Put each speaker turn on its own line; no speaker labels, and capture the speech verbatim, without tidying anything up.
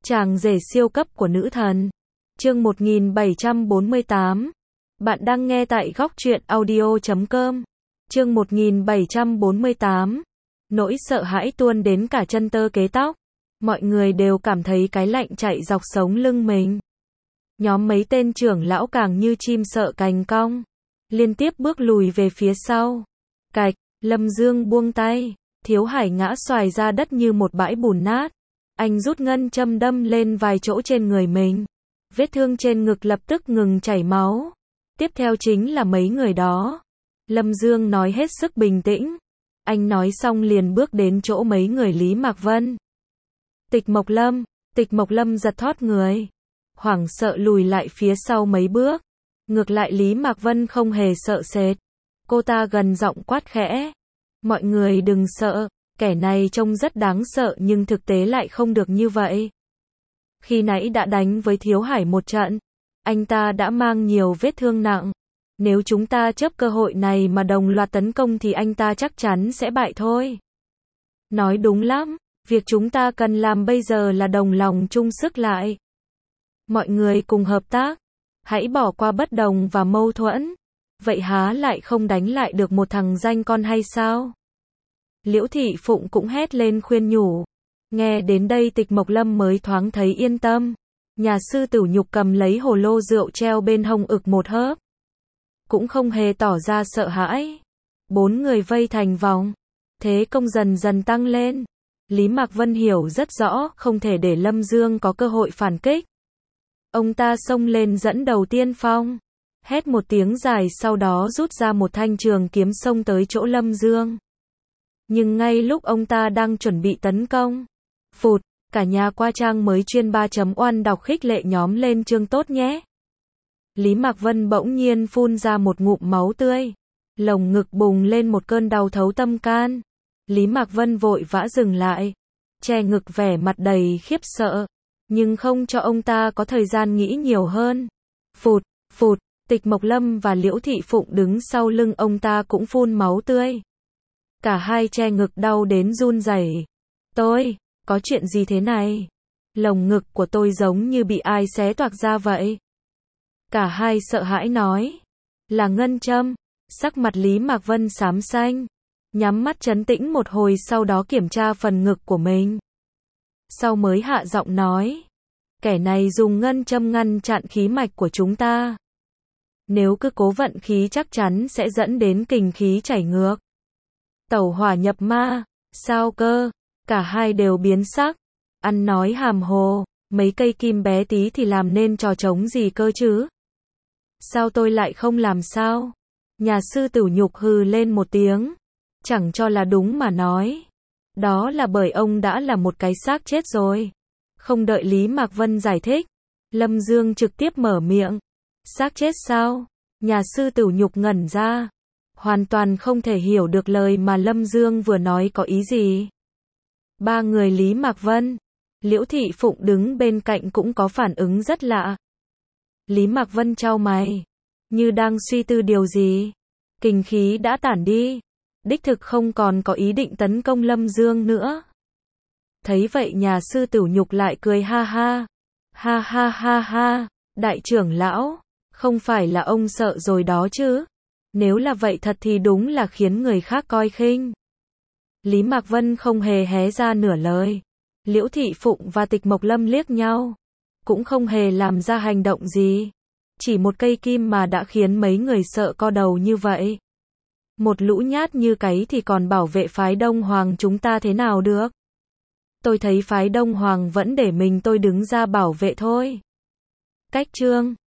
Chàng rể siêu cấp của nữ thần. Chương một nghìn bảy trăm bốn mươi tám. Bạn đang nghe tại góc truyện audio chấm com. Chương một nghìn bảy trăm bốn mươi tám. Nỗi sợ hãi tuôn đến cả chân tơ kế tóc. Mọi người đều cảm thấy cái lạnh chạy dọc sống lưng mình. Nhóm mấy tên trưởng lão càng như chim sợ cành cong, liên tiếp bước lùi về phía sau. Cạch, Lâm Dương buông tay, Thiếu Hải ngã xoài ra đất như một bãi bùn nát. Anh rút ngân châm đâm lên vài chỗ trên người mình. Vết thương trên ngực lập tức ngừng chảy máu. Tiếp theo chính là mấy người đó. Lâm Dương nói hết sức bình tĩnh. Anh nói xong liền bước đến chỗ mấy người Lý Mạc Vân. Tịch Mộc Lâm, Tịch Mộc Lâm giật thót người, hoảng sợ lùi lại phía sau mấy bước. Ngược lại Lý Mạc Vân không hề sợ sệt. Cô ta gần giọng quát khẽ. Mọi người đừng sợ, kẻ này trông rất đáng sợ nhưng thực tế lại không được như vậy. Khi nãy đã đánh với Thiếu Hải một trận, anh ta đã mang nhiều vết thương nặng. Nếu chúng ta chấp cơ hội này mà đồng loạt tấn công thì anh ta chắc chắn sẽ bại thôi. Nói đúng lắm, việc chúng ta cần làm bây giờ là đồng lòng chung sức lại. Mọi người cùng hợp tác, hãy bỏ qua bất đồng và mâu thuẫn. Vậy há lại không đánh lại được một thằng danh con hay sao? Liễu Thị Phụng cũng hét lên khuyên nhủ. Nghe đến đây Tịch Mộc Lâm mới thoáng thấy yên tâm. Nhà sư Tử Nhục cầm lấy hồ lô rượu treo bên hông ực một hớp, cũng không hề tỏ ra sợ hãi. Bốn người vây thành vòng, thế công dần dần tăng lên. Lý Mạc Vân hiểu rất rõ không thể để Lâm Dương có cơ hội phản kích. Ông ta xông lên dẫn đầu tiên phong, hét một tiếng dài sau đó rút ra một thanh trường kiếm xông tới chỗ Lâm Dương. Nhưng ngay lúc ông ta đang chuẩn bị tấn công, phụt, cả nhà qua trang mới chuyên ba chấm oan đọc khích lệ nhóm lên chương tốt nhé. Lý Mạc Vân bỗng nhiên phun ra một ngụm máu tươi, lồng ngực bùng lên một cơn đau thấu tâm can. Lý Mạc Vân vội vã dừng lại, che ngực vẻ mặt đầy khiếp sợ, nhưng không cho ông ta có thời gian nghĩ nhiều hơn. Phụt, phụt, Tịch Mộc Lâm và Liễu Thị Phụng đứng sau lưng ông ta cũng phun máu tươi. Cả hai che ngực đau đến run rẩy. Tôi, có chuyện gì thế này? Lồng ngực của tôi giống như bị ai xé toạc ra vậy. Cả hai sợ hãi nói. Là ngân châm. Sắc mặt Lý Mạc Vân xám xanh, nhắm mắt trấn tĩnh một hồi sau đó kiểm tra phần ngực của mình. Sau mới hạ giọng nói. Kẻ này dùng ngân châm ngăn chặn khí mạch của chúng ta. Nếu cứ cố vận khí chắc chắn sẽ dẫn đến kình khí chảy ngược. Tẩu hỏa nhập ma. Sao cơ? Cả hai đều biến sắc. Ăn nói hàm hồ. Mấy cây kim bé tí thì làm nên trò trống gì cơ chứ? Sao tôi lại không làm sao? Nhà sư Tử Nhục hừ lên một tiếng. Chẳng cho là đúng mà nói. Đó là bởi ông đã là một cái xác chết rồi. Không đợi Lý Mạc Vân giải thích, Lâm Dương trực tiếp mở miệng. Xác chết sao? Nhà sư Tử Nhục ngẩn ra, hoàn toàn không thể hiểu được lời mà Lâm Dương vừa nói có ý gì. Ba người Lý Mạc Vân, Liễu Thị Phụng đứng bên cạnh cũng có phản ứng rất lạ. Lý Mạc Vân chau mày, như đang suy tư điều gì. Kình khí đã tản đi, đích thực không còn có ý định tấn công Lâm Dương nữa. Thấy vậy nhà sư Tử Nhục lại cười ha ha. Ha ha ha ha, đại trưởng lão, không phải là ông sợ rồi đó chứ? Nếu là vậy thật thì đúng là khiến người khác coi khinh. Lý Mạc Vân không hề hé ra nửa lời. Liễu Thị Phụng và Tịch Mộc Lâm liếc nhau, cũng không hề làm ra hành động gì. Chỉ một cây kim mà đã khiến mấy người sợ co đầu như vậy. Một lũ nhát như cái thì còn bảo vệ phái Đông Hoàng chúng ta thế nào được? Tôi thấy phái Đông Hoàng vẫn để mình tôi đứng ra bảo vệ thôi. Cách chương